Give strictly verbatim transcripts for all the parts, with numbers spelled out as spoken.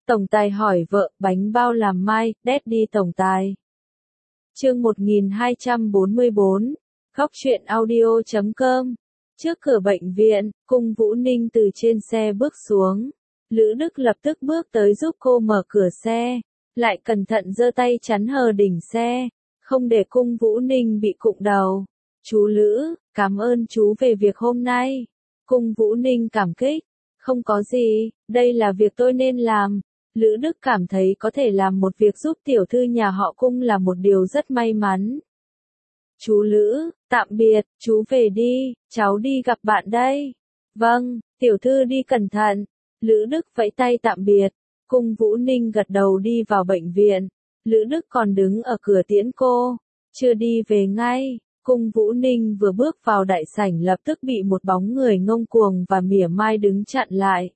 Tổng tài hỏi vợ, bánh bao làm mai, Daddy tổng tài. Chương một nghìn hai trăm bốn mươi bốn, Góc truyện audio chấm com. Trước cửa bệnh viện, Cung Vũ Ninh từ trên xe bước xuống. Lữ Đức lập tức bước tới giúp cô mở cửa xe, lại cẩn thận giơ tay chắn hờ đỉnh xe, không để Cung Vũ Ninh bị cụng đầu. Chú Lữ, cảm ơn chú về việc hôm nay. Cung Vũ Ninh cảm kích. Không có gì, đây là việc tôi nên làm. Lữ Đức cảm thấy có thể làm một việc giúp tiểu thư nhà họ Cung là một điều rất may mắn. Chú Lữ, tạm biệt, chú về đi, cháu đi gặp bạn đây. Vâng, tiểu thư đi cẩn thận. Lữ Đức vẫy tay tạm biệt. Cung Vũ Ninh gật đầu đi vào bệnh viện. Lữ Đức còn đứng ở cửa tiễn cô, chưa đi về ngay. Cung Vũ Ninh vừa bước vào đại sảnh lập tức bị một bóng người ngông cuồng và mỉa mai đứng chặn lại.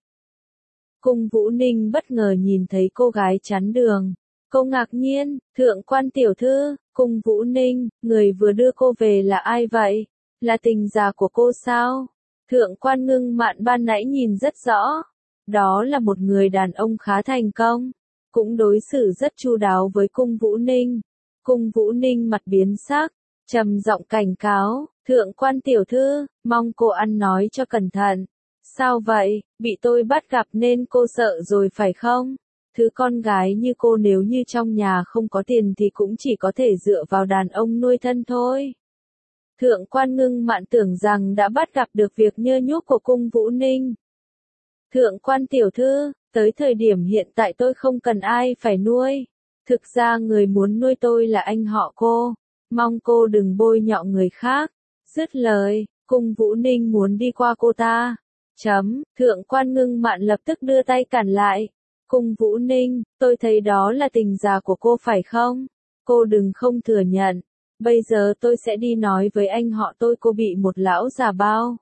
Cung Vũ Ninh bất ngờ nhìn thấy cô gái chắn đường. Cô ngạc nhiên, thượng quan tiểu thư. Cung Vũ Ninh, người vừa đưa cô về là ai vậy? Là tình già của cô sao? Thượng quan Ngưng Mạn ban nãy nhìn rất rõ. Đó là một người đàn ông khá thành công, cũng đối xử rất chu đáo với Cung Vũ Ninh. Cung Vũ Ninh mặt biến sắc, trầm giọng cảnh cáo, thượng quan tiểu thư, mong cô ăn nói cho cẩn thận. Sao vậy, bị tôi bắt gặp nên cô sợ rồi phải không? Thứ con gái như cô nếu như trong nhà không có tiền thì cũng chỉ có thể dựa vào đàn ông nuôi thân thôi. Thượng quan Ngưng Mạn tưởng rằng đã bắt gặp được việc nhơ nhuốc của Cung Vũ Ninh. Thượng quan tiểu thư, tới thời điểm hiện tại tôi không cần ai phải nuôi. Thực ra người muốn nuôi tôi là anh họ cô. Mong cô đừng bôi nhọ người khác. Dứt lời, Cung Vũ Ninh muốn đi qua cô ta. Chấm, thượng quan Ngưng Mạn lập tức đưa tay cản lại. Cung Vũ Ninh, tôi thấy đó là tình già của cô phải không? Cô đừng không thừa nhận. Bây giờ tôi sẽ đi nói với anh họ tôi cô bị một lão già bao.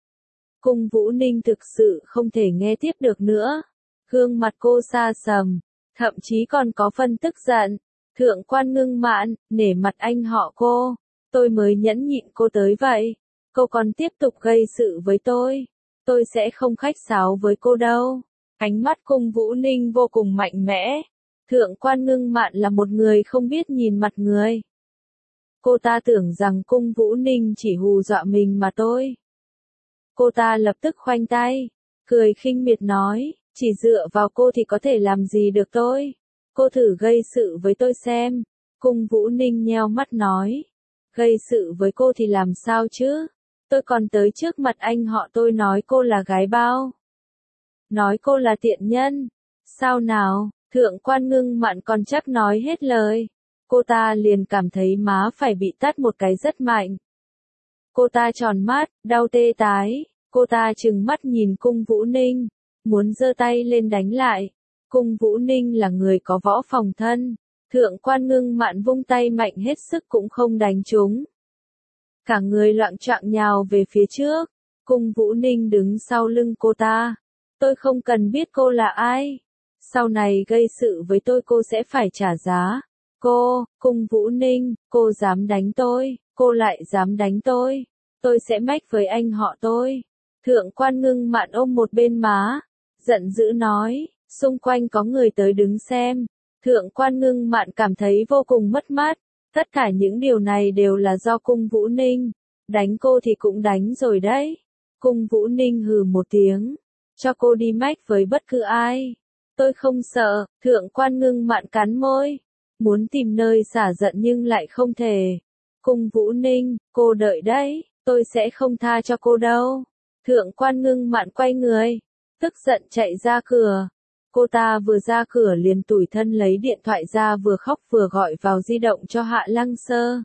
Cung Vũ Ninh thực sự không thể nghe tiếp được nữa. Gương mặt cô xa sầm, thậm chí còn có phân tức giận. Thượng quan Ngưng Mạn, nể mặt anh họ cô, tôi mới nhẫn nhịn cô tới vậy. Cô còn tiếp tục gây sự với tôi. Tôi sẽ không khách sáo với cô đâu. Ánh mắt Cung Vũ Ninh vô cùng mạnh mẽ. Thượng quan Ngưng Mạn là một người không biết nhìn mặt người. Cô ta tưởng rằng Cung Vũ Ninh chỉ hù dọa mình mà thôi. Cô ta lập tức khoanh tay, cười khinh miệt nói, chỉ dựa vào cô thì có thể làm gì được tôi. Cô thử gây sự với tôi xem. Cung Vũ Ninh nheo mắt nói, gây sự với cô thì làm sao chứ? Tôi còn tới trước mặt anh họ tôi nói cô là gái bao. Nói cô là tiện nhân. Sao nào, thượng quan Ngưng Mạn còn chắc nói hết lời. Cô ta liền cảm thấy má phải bị tát một cái rất mạnh. Cô ta tròn mắt, đau tê tái. Cô ta trừng mắt nhìn Cung Vũ Ninh, muốn giơ tay lên đánh lại. Cung Vũ Ninh là người có võ phòng thân. Thượng quan Ngưng Mạn vung tay mạnh hết sức cũng không đánh trúng. Cả người loạng choạng nhào về phía trước. Cung Vũ Ninh đứng sau lưng cô ta. Tôi không cần biết cô là ai. Sau này gây sự với tôi cô sẽ phải trả giá. Cô, Cung Vũ Ninh, cô dám đánh tôi, cô lại dám đánh tôi. Tôi sẽ mách với anh họ tôi. Thượng quan Ngưng Mạn ôm một bên má, giận dữ nói, xung quanh có người tới đứng xem. Thượng quan Ngưng Mạn cảm thấy vô cùng mất mát. Tất cả những điều này đều là do Cung Vũ Ninh. Đánh cô thì cũng đánh rồi đấy. Cung Vũ Ninh hừ một tiếng. Cho cô đi mách với bất cứ ai. Tôi không sợ. Thượng quan Ngưng Mạn cắn môi. Muốn tìm nơi xả giận nhưng lại không thể. Cung Vũ Ninh, cô đợi đấy. Tôi sẽ không tha cho cô đâu. Thượng quan Ngưng Mạn quay người, tức giận chạy ra cửa. Cô ta vừa ra cửa liền tủi thân lấy điện thoại ra vừa khóc vừa gọi vào di động cho Hạ Lăng Sơ.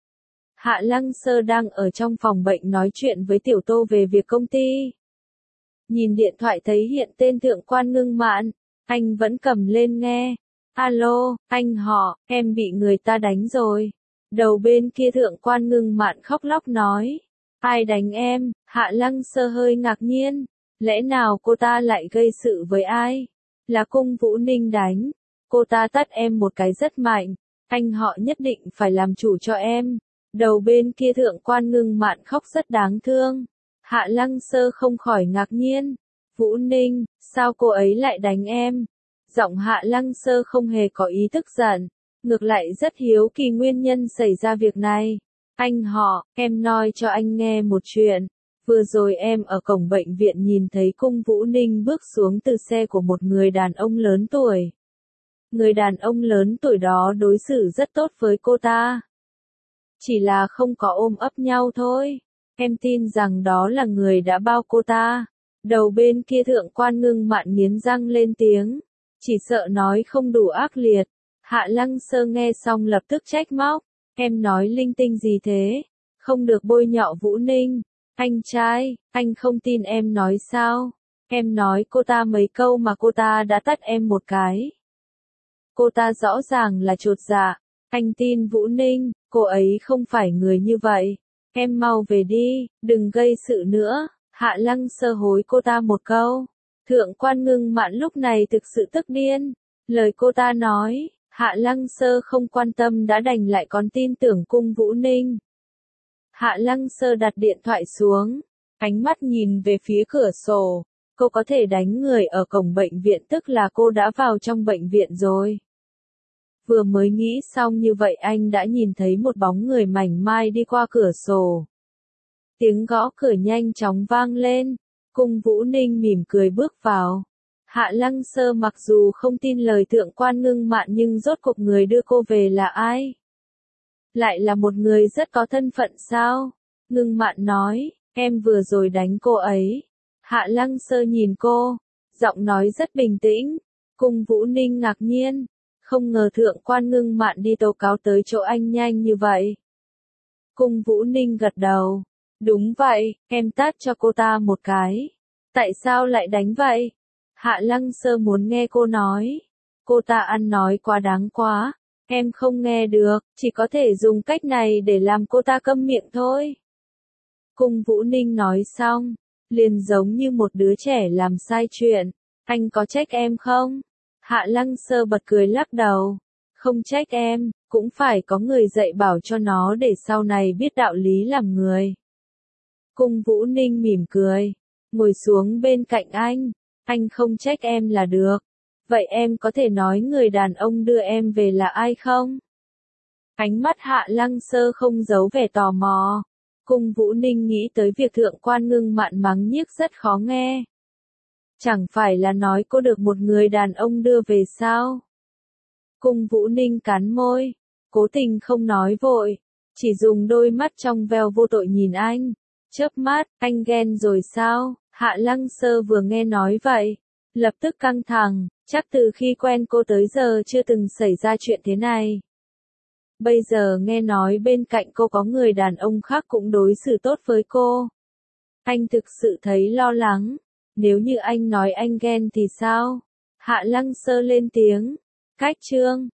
Hạ Lăng Sơ đang ở trong phòng bệnh nói chuyện với Tiểu Tô về việc công ty. Nhìn điện thoại thấy hiện tên thượng quan Ngưng Mạn, anh vẫn cầm lên nghe. Alo, anh họ, em bị người ta đánh rồi. Đầu bên kia thượng quan Ngưng Mạn khóc lóc nói. Ai đánh em? Hạ Lăng Sơ hơi ngạc nhiên. Lẽ nào cô ta lại gây sự với ai? Là Cung Vũ Ninh đánh. Cô ta tát em một cái rất mạnh. Anh họ nhất định phải làm chủ cho em. Đầu bên kia thượng quan Ngưng Mạn khóc rất đáng thương. Hạ Lăng Sơ không khỏi ngạc nhiên. Vũ Ninh, sao cô ấy lại đánh em? Giọng Hạ Lăng Sơ không hề có ý tức giận, ngược lại rất hiếu kỳ nguyên nhân xảy ra việc này. Anh họ, em nói cho anh nghe một chuyện. Vừa rồi em ở cổng bệnh viện nhìn thấy Cung Vũ Ninh bước xuống từ xe của một người đàn ông lớn tuổi. Người đàn ông lớn tuổi đó đối xử rất tốt với cô ta. Chỉ là không có ôm ấp nhau thôi. Em tin rằng đó là người đã bao cô ta. Đầu bên kia Thượng Quan Ngưng Mạn nghiến răng lên tiếng. Chỉ sợ nói không đủ ác liệt. Hạ Lăng Sơ nghe xong lập tức trách móc. Em nói linh tinh gì thế? Không được bôi nhọ Vũ Ninh. Anh trai, anh không tin em nói sao? Em nói cô ta mấy câu mà cô ta đã tát em một cái. Cô ta rõ ràng là chột dạ. Anh tin Vũ Ninh, cô ấy không phải người như vậy. Em mau về đi, đừng gây sự nữa. Hạ Lăng Sơ hối cô ta một câu. Thượng Quan Ngưng Mạn lúc này thực sự tức điên. Lời cô ta nói, Hạ Lăng Sơ không quan tâm đã đành lại còn tin tưởng Cung Vũ Ninh. Hạ Lăng Sơ đặt điện thoại xuống, ánh mắt nhìn về phía cửa sổ. Cô có thể đánh người ở cổng bệnh viện tức là cô đã vào trong bệnh viện rồi. Vừa mới nghĩ xong như vậy anh đã nhìn thấy một bóng người mảnh mai đi qua cửa sổ. Tiếng gõ cửa nhanh chóng vang lên, Cung Vũ Ninh mỉm cười bước vào. Hạ Lăng Sơ mặc dù không tin lời Thượng Quan Ngưng Mạn nhưng rốt cuộc người đưa cô về là ai? Lại là một người rất có thân phận sao? Ngưng Mạn nói, em vừa rồi đánh cô ấy. Hạ Lăng Sơ nhìn cô, giọng nói rất bình tĩnh. Cung Vũ Ninh ngạc nhiên, không ngờ Thượng Quan Ngưng Mạn đi tố cáo tới chỗ anh nhanh như vậy. Cung Vũ Ninh gật đầu, đúng vậy, em tát cho cô ta một cái. Tại sao lại đánh vậy? Hạ Lăng Sơ muốn nghe cô nói. Cô ta ăn nói quá đáng quá. Em không nghe được, chỉ có thể dùng cách này để làm cô ta câm miệng thôi. Cung Vũ Ninh nói xong, liền giống như một đứa trẻ làm sai chuyện. Anh có trách em không? Hạ Lăng Sơ bật cười lắc đầu. Không trách em, cũng phải có người dạy bảo cho nó để sau này biết đạo lý làm người. Cung Vũ Ninh mỉm cười, ngồi xuống bên cạnh anh. Anh không trách em là được. Vậy em có thể nói người đàn ông đưa em về là ai không? Ánh mắt Hạ Lăng Sơ không giấu vẻ tò mò. Cung Vũ Ninh nghĩ tới việc Thượng Quan Ngưng Mạn mắng nhiếc rất khó nghe. Chẳng phải là nói cô được một người đàn ông đưa về sao? Cung Vũ Ninh cắn môi, cố tình không nói vội, chỉ dùng đôi mắt trong veo vô tội nhìn anh. Chớp mắt, anh ghen rồi sao? Hạ Lăng Sơ vừa nghe nói vậy, lập tức căng thẳng, chắc từ khi quen cô tới giờ chưa từng xảy ra chuyện thế này. Bây giờ nghe nói bên cạnh cô có người đàn ông khác cũng đối xử tốt với cô. Anh thực sự thấy lo lắng, nếu như anh nói anh ghen thì sao? Hạ Lăng Sơ lên tiếng, cách chương.